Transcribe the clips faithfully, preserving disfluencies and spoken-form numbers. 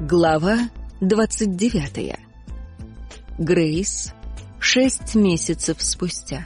Глава двадцать девятая. Грейс. Шесть месяцев спустя.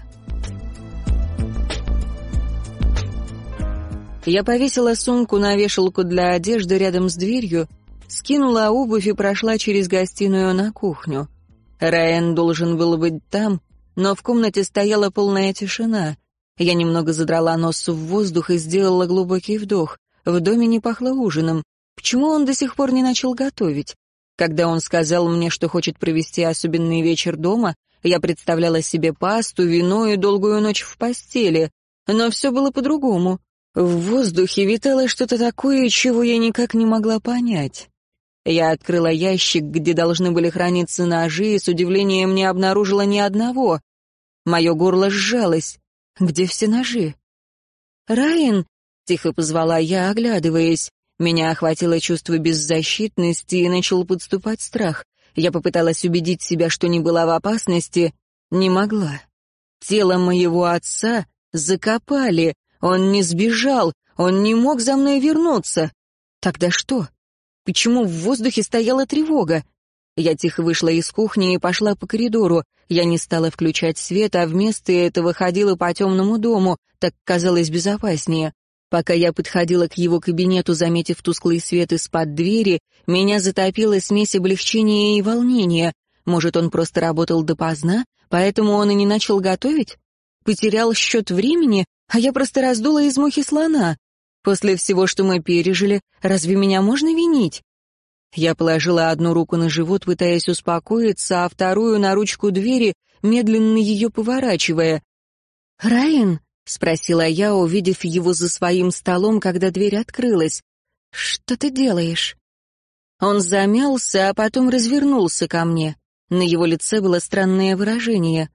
Я повесила сумку на вешалку для одежды рядом с дверью, скинула обувь и прошла через гостиную на кухню. Райан должен был быть там, но в комнате стояла полная тишина. Я немного задрала нос в воздух и сделала глубокий вдох. В доме не пахло ужином. Почему он до сих пор не начал готовить? Когда он сказал мне, что хочет провести особенный вечер дома, я представляла себе пасту, вино и долгую ночь в постели. Но все было по-другому. В воздухе витало что-то такое, чего я никак не могла понять. Я открыла ящик, где должны были храниться ножи, и с удивлением не обнаружила ни одного. Мое горло сжалось. Где все ножи? «Райан!» — тихо позвала я, оглядываясь. Меня охватило чувство беззащитности и начал подступать страх. Я попыталась убедить себя, что не была в опасности. Не могла. Тело моего отца закопали. Он не сбежал. Он не мог за мной вернуться. Тогда что? Почему в воздухе стояла тревога? Я тихо вышла из кухни и пошла по коридору. Я не стала включать свет, а вместо этого ходила по темному дому. Так казалось безопаснее. Пока я подходила к его кабинету, заметив тусклый свет из-под двери, меня затопила смесь облегчения и волнения. Может, он просто работал допоздна, поэтому он и не начал готовить? Потерял счет времени, а я просто раздула из мухи слона. После всего, что мы пережили, разве меня можно винить? Я положила одну руку на живот, пытаясь успокоиться, а вторую на ручку двери, медленно ее поворачивая. «Райан?» — спросила я, увидев его за своим столом, когда дверь открылась. «Что ты делаешь?» Он замялся, а потом развернулся ко мне. На его лице было странное выражение.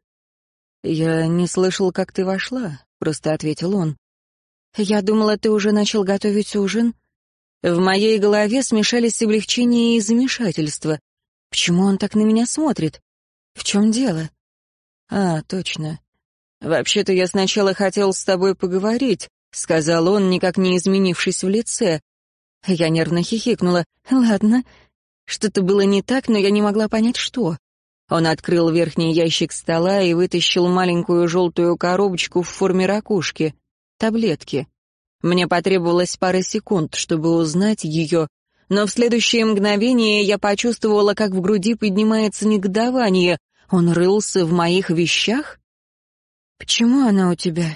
«Я не слышал, как ты вошла», — просто ответил он. «Я думала, ты уже начал готовить ужин». В моей голове смешались облегчение и замешательство. Почему он так на меня смотрит? В чем дело? «А, точно. «Вообще-то я сначала хотел с тобой поговорить», — сказал он, никак не изменившись в лице. Я нервно хихикнула. «Ладно». Что-то было не так, но я не могла понять, что. Он открыл верхний ящик стола и вытащил маленькую желтую коробочку в форме ракушки. Таблетки. Мне потребовалось пара секунд, чтобы узнать ее, но в следующее мгновение я почувствовала, как в груди поднимается негодование. Он рылся в моих вещах? «Почему она у тебя?»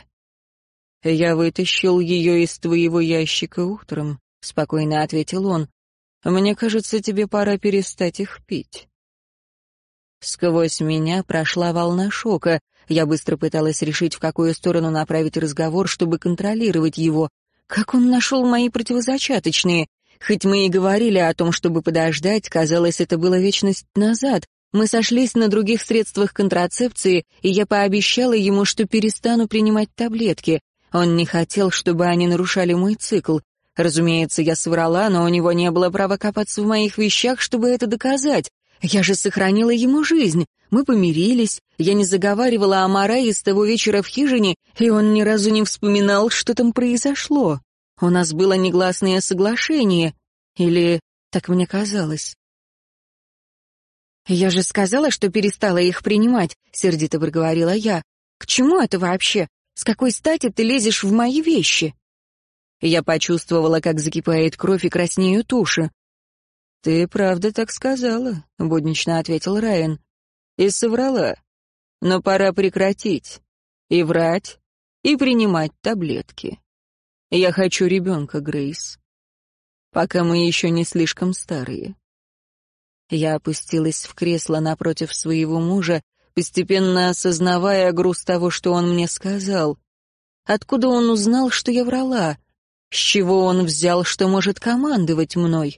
«Я вытащил ее из твоего ящика утром», — спокойно ответил он. «Мне кажется, тебе пора перестать их пить». Сквозь меня прошла волна шока. Я быстро пыталась решить, в какую сторону направить разговор, чтобы контролировать его. Как он нашел мои противозачаточные? Хоть мы и говорили о том, чтобы подождать, казалось, это было вечность назад. Мы сошлись на других средствах контрацепции, и я пообещала ему, что перестану принимать таблетки. Он не хотел, чтобы они нарушали мой цикл. Разумеется, я соврала, но у него не было права копаться в моих вещах, чтобы это доказать. Я же сохранила ему жизнь. Мы помирились, я не заговаривала о Марае с того вечера в хижине, и он ни разу не вспоминал, что там произошло. У нас было негласное соглашение. Или так мне казалось. «Я же сказала, что перестала их принимать», — сердито проговорила я. «К чему это вообще? С какой стати ты лезешь в мои вещи?» Я почувствовала, как закипает кровь и краснеют уши. «Ты правда так сказала», — буднично ответил Райан. «И соврала. Но пора прекратить. И врать, и принимать таблетки. Я хочу ребенка, Грейс. Пока мы еще не слишком старые». Я опустилась в кресло напротив своего мужа, постепенно осознавая груз того, что он мне сказал. Откуда он узнал, что я врала? С чего он взял, что может командовать мной?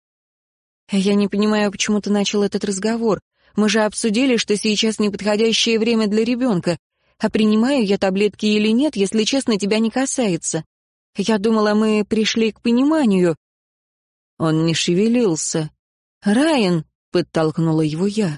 «Я не понимаю, почему ты начал этот разговор. Мы же обсудили, что сейчас неподходящее время для ребенка. А принимаю я таблетки или нет, если честно, тебя не касается. Я думала, мы пришли к пониманию». Он не шевелился. «Райан!» — подтолкнула его я.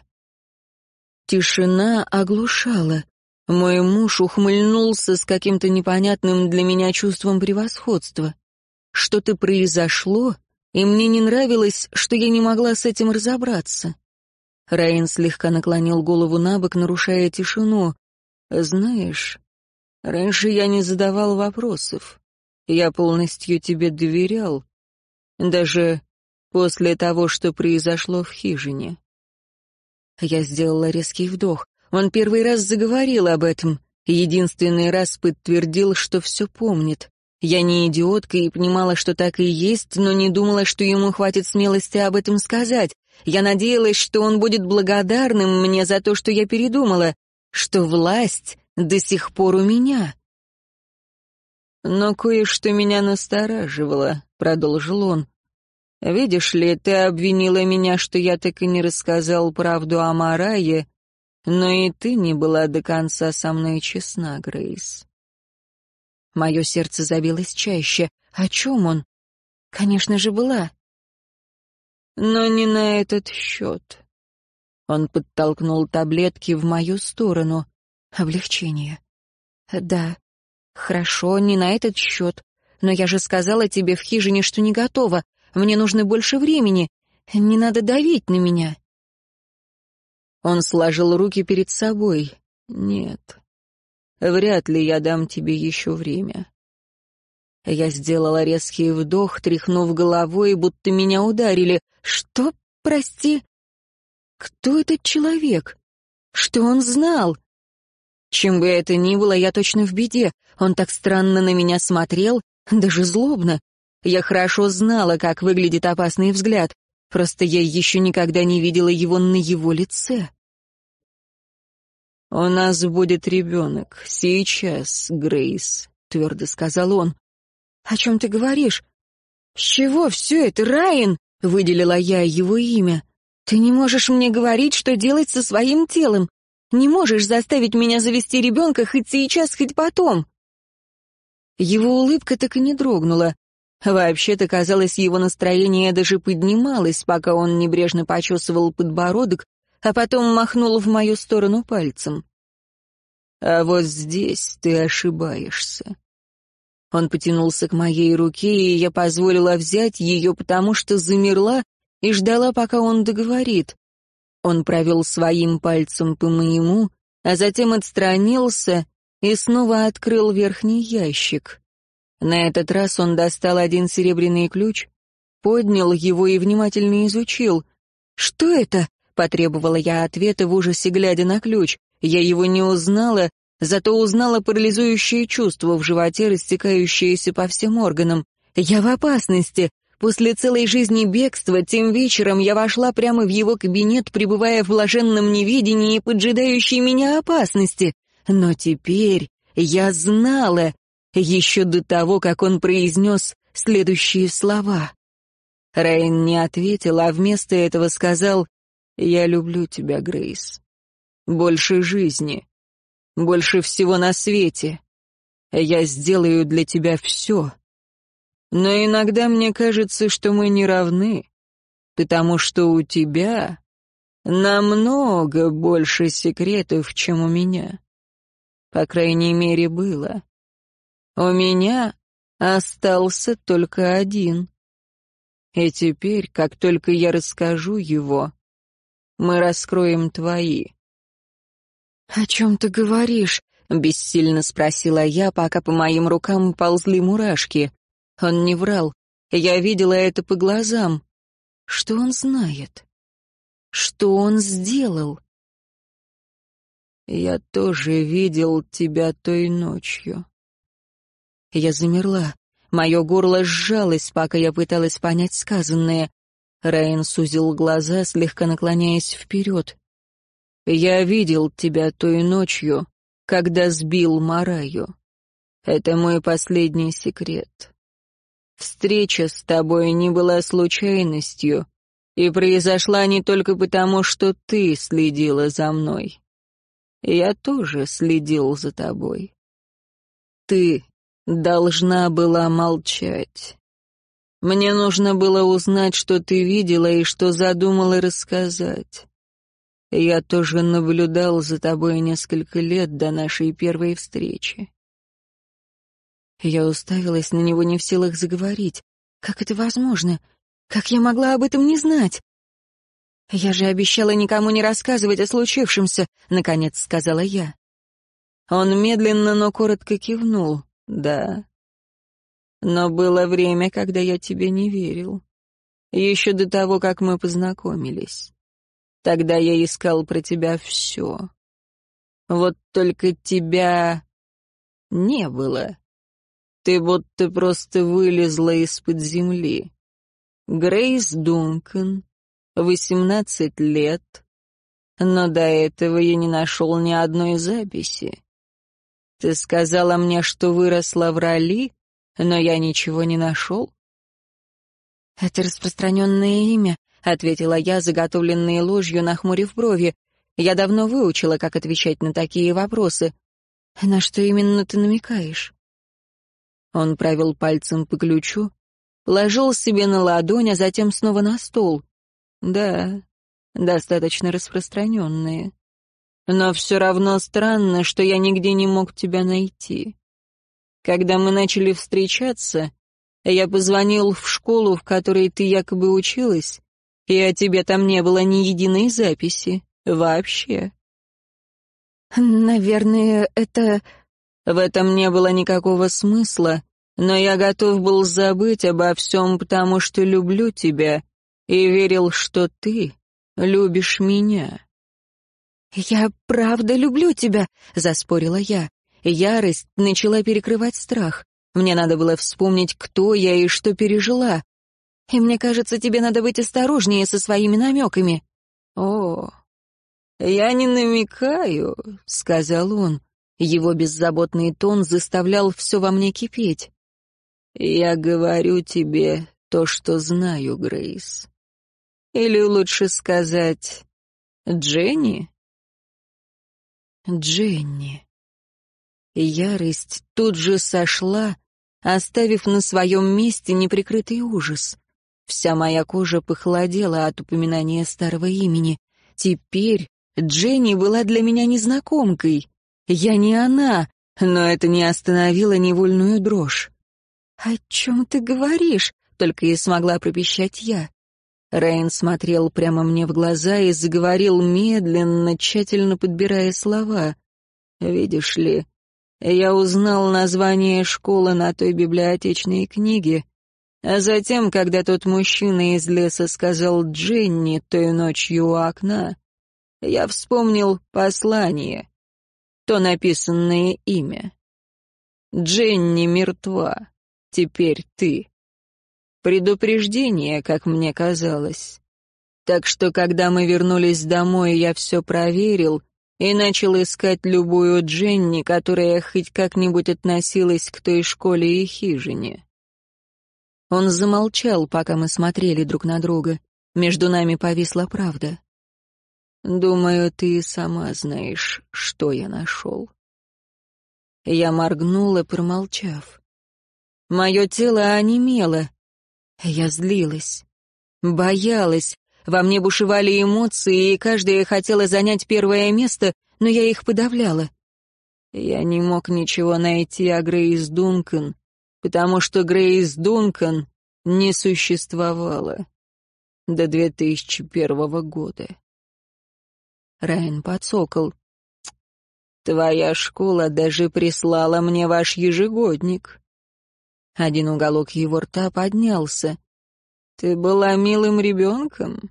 Тишина оглушала. Мой муж ухмыльнулся с каким-то непонятным для меня чувством превосходства. Что-то произошло, и мне не нравилось, что я не могла с этим разобраться. Райан слегка наклонил голову на бок, нарушая тишину. «Знаешь, раньше я не задавал вопросов. Я полностью тебе доверял, даже после того, что произошло в хижине». Я сделала резкий вдох. Он первый раз заговорил об этом, единственный раз подтвердил, что все помнит. Я не идиотка и понимала, что так и есть, но не думала, что ему хватит смелости об этом сказать. Я надеялась, что он будет благодарным мне за то, что я передумала, что власть до сих пор у меня. «Но кое-что меня настораживало», — продолжил он. «Видишь ли, ты обвинила меня, что я так и не рассказал правду о Марае, но и ты не была до конца со мной честна, Грейс». Мое сердце забилось чаще. О чем он? Конечно же, была. Но не на этот счет. Он подтолкнул таблетки в мою сторону. Облегчение. Да, хорошо, не на этот счет. Но я же сказала тебе в хижине, что не готова. Мне нужно больше времени. Не надо давить на меня. Он сложил руки перед собой. Нет. Вряд ли я дам тебе еще время. Я сделала резкий вдох, тряхнув головой, будто меня ударили. Что, прости? Кто этот человек? Что он знал? Чем бы это ни было, я точно в беде. Он так странно на меня смотрел, даже злобно. Я хорошо знала, как выглядит опасный взгляд. Просто я еще никогда не видела его на его лице. «У нас будет ребенок. Сейчас, Грейс», — твердо сказал он. «О чем ты говоришь? С чего все это, Райан?» — выделила я его имя. «Ты не можешь мне говорить, что делать со своим телом. Не можешь заставить меня завести ребенка хоть сейчас, хоть потом». Его улыбка так и не дрогнула. Вообще-то, казалось, его настроение даже поднималось, пока он небрежно почесывал подбородок, а потом махнул в мою сторону пальцем. «А вот здесь ты ошибаешься». Он потянулся к моей руке, и я позволила взять ее, потому что замерла и ждала, пока он договорит. Он провел своим пальцем по моему, а затем отстранился и снова открыл верхний ящик. На этот раз он достал один серебряный ключ, поднял его и внимательно изучил. «Что это?» — потребовала я ответа в ужасе, глядя на ключ. Я его не узнала, зато узнала парализующее чувство в животе, растекающееся по всем органам. Я в опасности. После целой жизни бегства, тем вечером я вошла прямо в его кабинет, пребывая в блаженном неведении, поджидающей меня опасности. Но теперь я знала, еще до того, как он произнес следующие слова. Райан не ответил, а вместо этого сказал: «Я люблю тебя, Грейс. Больше жизни. Больше всего на свете. Я сделаю для тебя все. Но иногда мне кажется, что мы не равны, потому что у тебя намного больше секретов, чем у меня. По крайней мере, было. У меня остался только один. И теперь, как только я расскажу его, мы раскроем твои». «О чем ты говоришь?» — бессильно спросила я, пока по моим рукам ползли мурашки. Он не врал. Я видела это по глазам. Что он знает? Что он сделал? «Я тоже видел тебя той ночью». Я замерла. Мое горло сжалось, пока я пыталась понять сказанное. Райан сузил глаза, слегка наклоняясь вперед. «Я видел тебя той ночью, когда сбил Мараю. Это мой последний секрет. Встреча с тобой не была случайностью и произошла не только потому, что ты следила за мной. Я тоже следил за тобой. Ты должна была молчать. Мне нужно было узнать, что ты видела и что задумала рассказать. Я тоже наблюдал за тобой несколько лет до нашей первой встречи». Я уставилась на него, не в силах заговорить. Как это возможно? Как я могла об этом не знать? «Я же обещала никому не рассказывать о случившемся», — наконец сказала я. Он медленно, но коротко кивнул. «Да. Но было время, когда я тебе не верил. Еще до того, как мы познакомились. Тогда я искал про тебя все. Вот только тебя не было. Ты будто просто вылезла из-под земли. Грейс Дункан, восемнадцать лет, но до этого я не нашел ни одной записи. Ты сказала мне, что выросла в Ралли, но я ничего не нашел». «Это распространенное имя», — ответила я, заготовленные ложью, нахмурив брови. «Я давно выучила, как отвечать на такие вопросы. На что именно ты намекаешь?» Он провел пальцем по ключу, ложил себе на ладонь, а затем снова на стол. «Да, достаточно распространенные. Но все равно странно, что я нигде не мог тебя найти. Когда мы начали встречаться, я позвонил в школу, в которой ты якобы училась, и о тебе там не было ни единой записи. Вообще». «Наверное, это...» В этом не было никакого смысла, но я готов был забыть обо всем, потому что люблю тебя и верил, что ты любишь меня. «Я правда люблю тебя», — заспорила я. Ярость начала перекрывать страх. Мне надо было вспомнить, кто я и что пережила. И мне кажется, тебе надо быть осторожнее со своими намеками. «О, я не намекаю», — сказал он. Его беззаботный тон заставлял все во мне кипеть. «Я говорю тебе то, что знаю, Грейс. Или лучше сказать, Дженни?» Дженни. Ярость тут же сошла, оставив на своем месте неприкрытый ужас. Вся моя кожа похолодела от упоминания старого имени. Теперь Дженни была для меня незнакомкой. Я не она, но это не остановило невольную дрожь. «О чем ты говоришь?» — только и смогла пропищать я. Райан смотрел прямо мне в глаза и заговорил медленно, тщательно подбирая слова. «Видишь ли, я узнал название школы на той библиотечной книге, а затем, когда тот мужчина из леса сказал Дженни той ночью у окна, я вспомнил послание, то написанное имя. Дженни мертва, теперь ты. Предупреждение, как мне казалось. Так что, когда мы вернулись домой, я все проверил и начал искать любую Дженни, которая хоть как-нибудь относилась к той школе и хижине». Он замолчал, пока мы смотрели друг на друга. Между нами повисла правда. «Думаю, ты и сама знаешь, что я нашел». Я моргнула, промолчав. Мое тело онемело. Я злилась, боялась, во мне бушевали эмоции, и каждая хотела занять первое место, но я их подавляла. Я не мог ничего найти о Грейс Дункан, потому что Грейс Дункан не существовала до две тысячи первого года. Райан подсокол. «Твоя школа даже прислала мне ваш ежегодник». Один уголок его рта поднялся. «Ты была милым ребенком?»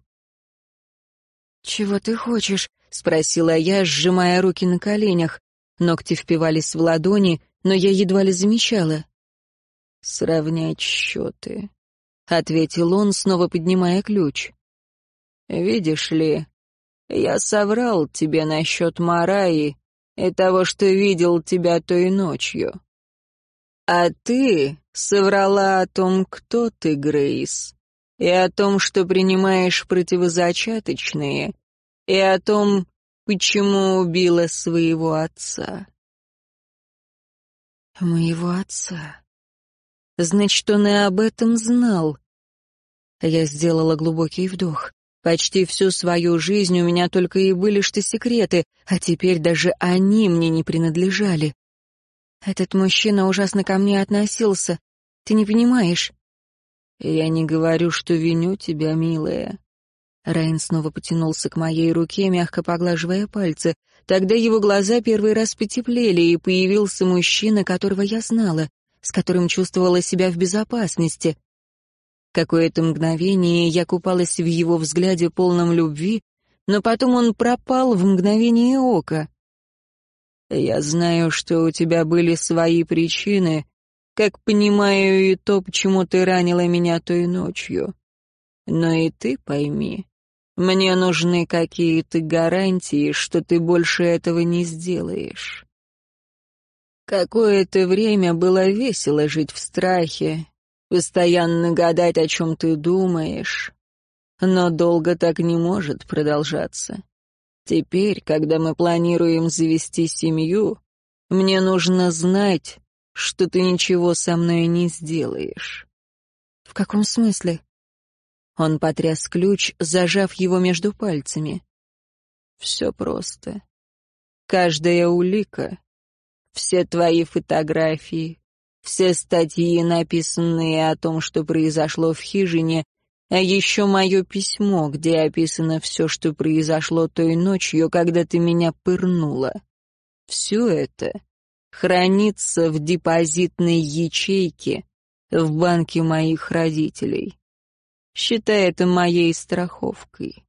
«Чего ты хочешь?» — спросила я, сжимая руки на коленях. Ногти впивались в ладони, но я едва ли замечала. «Сравнять счеты», — ответил он, снова поднимая ключ. «Видишь ли, я соврал тебе насчет Мараи и того, что видел тебя той ночью. А ты соврала о том, кто ты, Грейс, и о том, что принимаешь противозачаточные, и о том, почему убила своего отца». «Моего отца? Значит, он и об этом знал». Я сделала глубокий вдох. Почти всю свою жизнь у меня только и были что секреты, а теперь даже они мне не принадлежали. Этот мужчина ужасно ко мне относился. Ты не понимаешь. «Я не говорю, что виню тебя, милая». Райан снова потянулся к моей руке, мягко поглаживая пальцы. Тогда его глаза первый раз потеплели, и появился мужчина, которого я знала, с которым чувствовала себя в безопасности. Какое-то мгновение я купалась в его взгляде, полном любви, но потом он пропал в мгновение ока. «Я знаю, что у тебя были свои причины, как понимаю и то, почему ты ранила меня той ночью. Но и ты пойми, мне нужны какие-то гарантии, что ты больше этого не сделаешь». Какое-то время было весело жить в страхе, постоянно гадать, о чем ты думаешь. Но долго так не может продолжаться. Теперь, когда мы планируем завести семью, мне нужно знать, что ты ничего со мной не сделаешь. В каком смысле? Он потряс ключ, зажав его между пальцами. Все просто. Каждая улика, все твои фотографии, все статьи, написанные о том, что произошло в хижине, а еще мое письмо, где описано все, что произошло той ночью, когда ты меня пырнула. Все это хранится в депозитной ячейке в банке моих родителей. Считай это моей страховкой.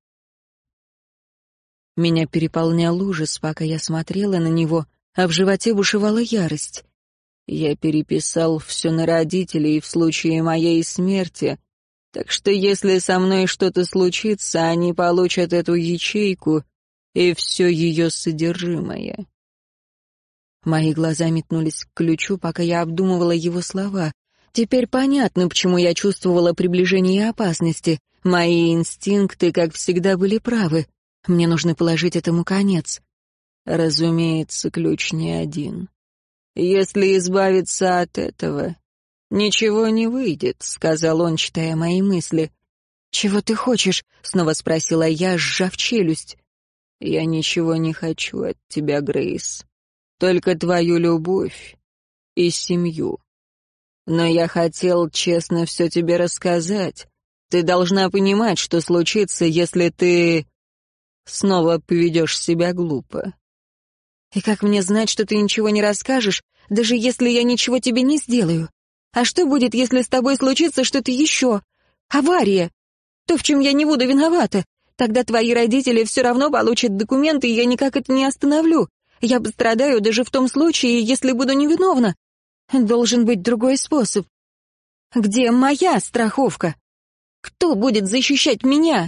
Меня переполнял ужас, пока я смотрела на него, а в животе бушевала ярость. Я переписал все на родителей в случае моей смерти, так что если со мной что-то случится, они получат эту ячейку и все ее содержимое. Мои глаза метнулись к ключу, пока я обдумывала его слова. Теперь понятно, почему я чувствовала приближение опасности. Мои инстинкты, как всегда, были правы. Мне нужно положить этому конец. Разумеется, ключ не один. Если избавиться от этого, ничего не выйдет, — сказал он, читая мои мысли. «Чего ты хочешь?» — снова спросила я, сжав челюсть. «Я ничего не хочу от тебя, Грейс. Только твою любовь и семью. Но я хотел честно все тебе рассказать. Ты должна понимать, что случится, если ты снова поведешь себя глупо». «И как мне знать, что ты ничего не расскажешь, даже если я ничего тебе не сделаю? А что будет, если с тобой случится что-то еще? Авария? То, в чем я не буду виновата. Тогда твои родители все равно получат документы, и я никак это не остановлю. Я пострадаю даже в том случае, если буду невиновна. Должен быть другой способ. Где моя страховка? Кто будет защищать меня?»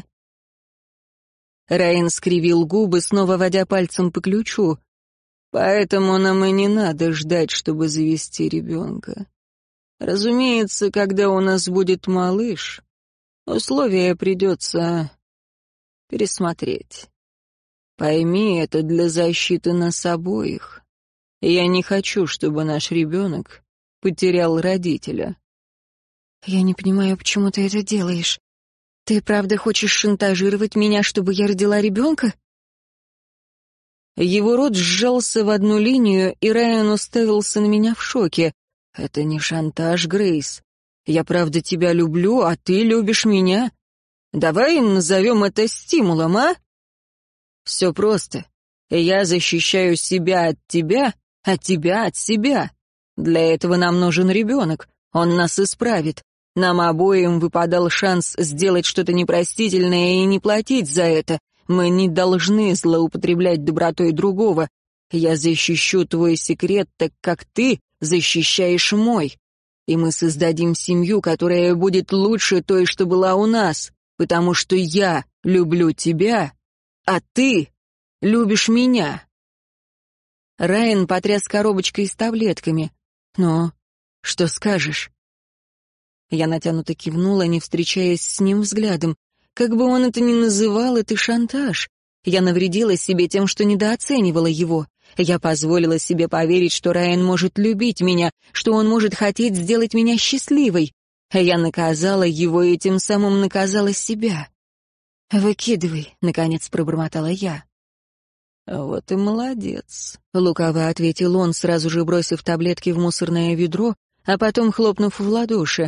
Райан скривил губы, снова водя пальцем по ключу. «Поэтому нам и не надо ждать, чтобы завести ребенка. Разумеется, когда у нас будет малыш, условия придется пересмотреть. Пойми, это для защиты нас обоих. Я не хочу, чтобы наш ребенок потерял родителя». «Я не понимаю, почему ты это делаешь. Ты правда хочешь шантажировать меня, чтобы я родила ребенка?» Его рот сжался в одну линию, и Райан уставился на меня в шоке. «Это не шантаж, Грейс. Я правда тебя люблю, а ты любишь меня. Давай назовем это стимулом, а? Все просто. Я защищаю себя от тебя, а тебя от себя. Для этого нам нужен ребенок. Он нас исправит. Нам обоим выпадал шанс сделать что-то непростительное и не платить за это. Мы не должны злоупотреблять добротой другого. Я защищу твой секрет, так как ты защищаешь мой. И мы создадим семью, которая будет лучше той, что была у нас, потому что я люблю тебя, а ты любишь меня». Райан потряс коробочкой с таблетками. «Ну, что скажешь?» Я натянуто кивнула, не встречаясь с ним взглядом. Как бы он это ни называл, это шантаж. Я навредила себе тем, что недооценивала его. Я позволила себе поверить, что Райан может любить меня, что он может хотеть сделать меня счастливой. Я наказала его и тем самым наказала себя. «Выкидывай», — наконец пробормотала я. «Вот и молодец», — лукаво ответил он, сразу же бросив таблетки в мусорное ведро, а потом хлопнув в ладоши.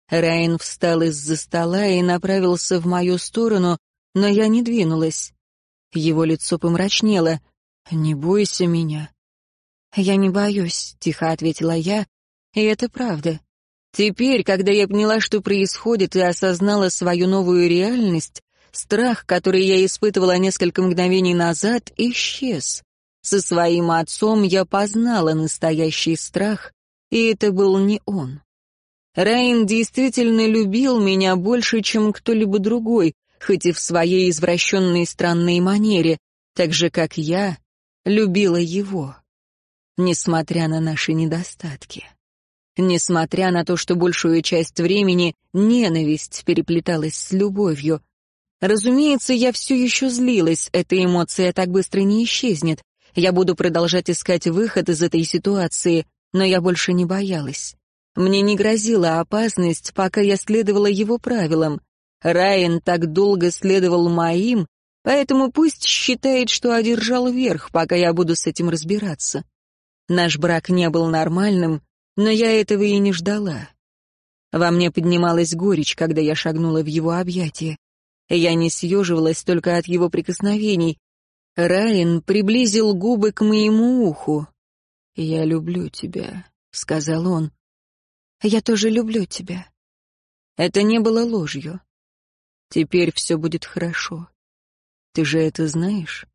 Райан встал из-за стола и направился в мою сторону, но я не двинулась. Его лицо помрачнело. «Не бойся меня». «Я не боюсь», — тихо ответила я, и это правда. Теперь, когда я поняла, что происходит, и осознала свою новую реальность, страх, который я испытывала несколько мгновений назад, исчез. Со своим отцом я познала настоящий страх, и это был не он. Райан действительно любил меня больше, чем кто-либо другой, хоть и в своей извращенной странной манере, так же, как я любила его, несмотря на наши недостатки. Несмотря на то, что большую часть времени ненависть переплеталась с любовью. Разумеется, я все еще злилась, эта эмоция так быстро не исчезнет. Я буду продолжать искать выход из этой ситуации, но я больше не боялась. Мне не грозила опасность, пока я следовала его правилам. Райан так долго следовал моим, поэтому пусть считает, что одержал верх, пока я буду с этим разбираться. Наш брак не был нормальным, но я этого и не ждала. Во мне поднималась горечь, когда я шагнула в его объятия. Я не съеживалась только от его прикосновений. Райан приблизил губы к моему уху. «Я люблю тебя», — сказал он. «Я тоже люблю тебя». Это не было ложью. «Теперь все будет хорошо. Ты же это знаешь?»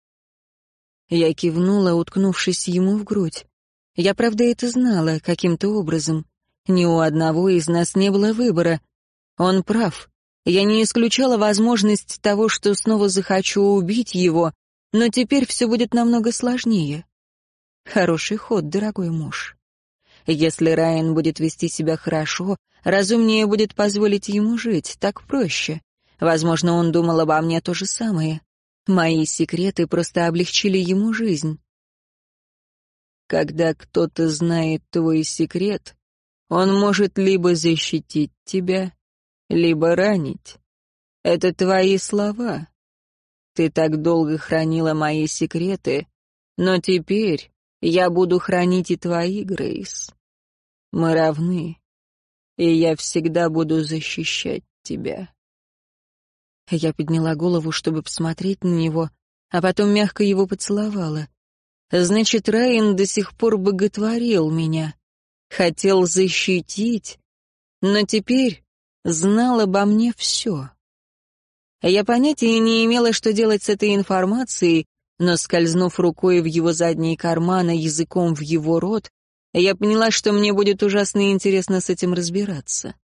Я кивнула, уткнувшись ему в грудь. Я, правда, это знала каким-то образом. Ни у одного из нас не было выбора. Он прав. Я не исключала возможность того, что снова захочу убить его, но теперь все будет намного сложнее. Хороший ход, дорогой муж. Если Райан будет вести себя хорошо, разумнее будет позволить ему жить, так проще. Возможно, он думал обо мне то же самое. Мои секреты просто облегчили ему жизнь. Когда кто-то знает твой секрет, он может либо защитить тебя, либо ранить. Это твои слова. Ты так долго хранила мои секреты, но теперь я буду хранить и твои, Грейс. Мы равны, и я всегда буду защищать тебя». Я подняла голову, чтобы посмотреть на него, а потом мягко его поцеловала. Значит, Райан до сих пор боготворил меня, хотел защитить, но теперь знал обо мне все. Я понятия не имела, что делать с этой информацией, но, скользнув рукой в его задний карман, а языком в его рот, я поняла, что мне будет ужасно интересно с этим разбираться.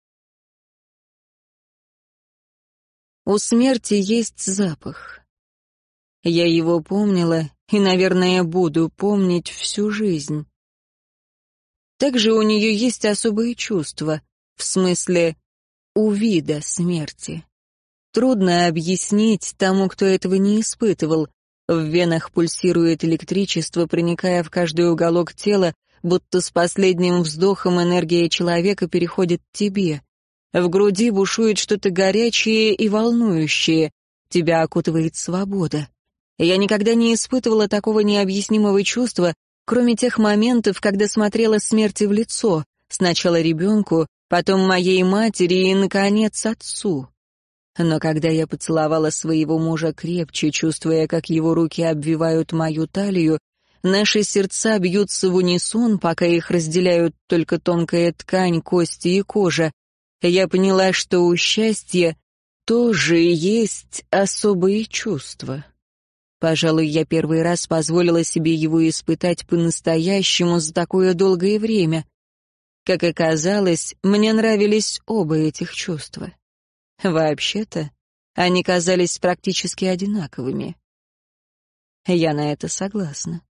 У смерти есть запах. Я его помнила и, наверное, буду помнить всю жизнь. Также у нее есть особые чувства, в смысле у вида смерти. Трудно объяснить тому, кто этого не испытывал. В венах пульсирует электричество, проникая в каждый уголок тела, будто с последним вздохом энергия человека переходит тебе. В груди бушует что-то горячее и волнующее. Тебя окутывает свобода. Я никогда не испытывала такого необъяснимого чувства, кроме тех моментов, когда смотрела смерти в лицо, сначала ребенку, потом моей матери и, наконец, отцу. Но когда я поцеловала своего мужа крепче, чувствуя, как его руки обвивают мою талию, наши сердца бьются в унисон, пока их разделяют только тонкая ткань, кости и кожа. Я поняла, что у счастья тоже есть особые чувства. Пожалуй, я первый раз позволила себе его испытать по-настоящему за такое долгое время. Как оказалось, мне нравились оба этих чувства. Вообще-то, они казались практически одинаковыми. Я на это согласна.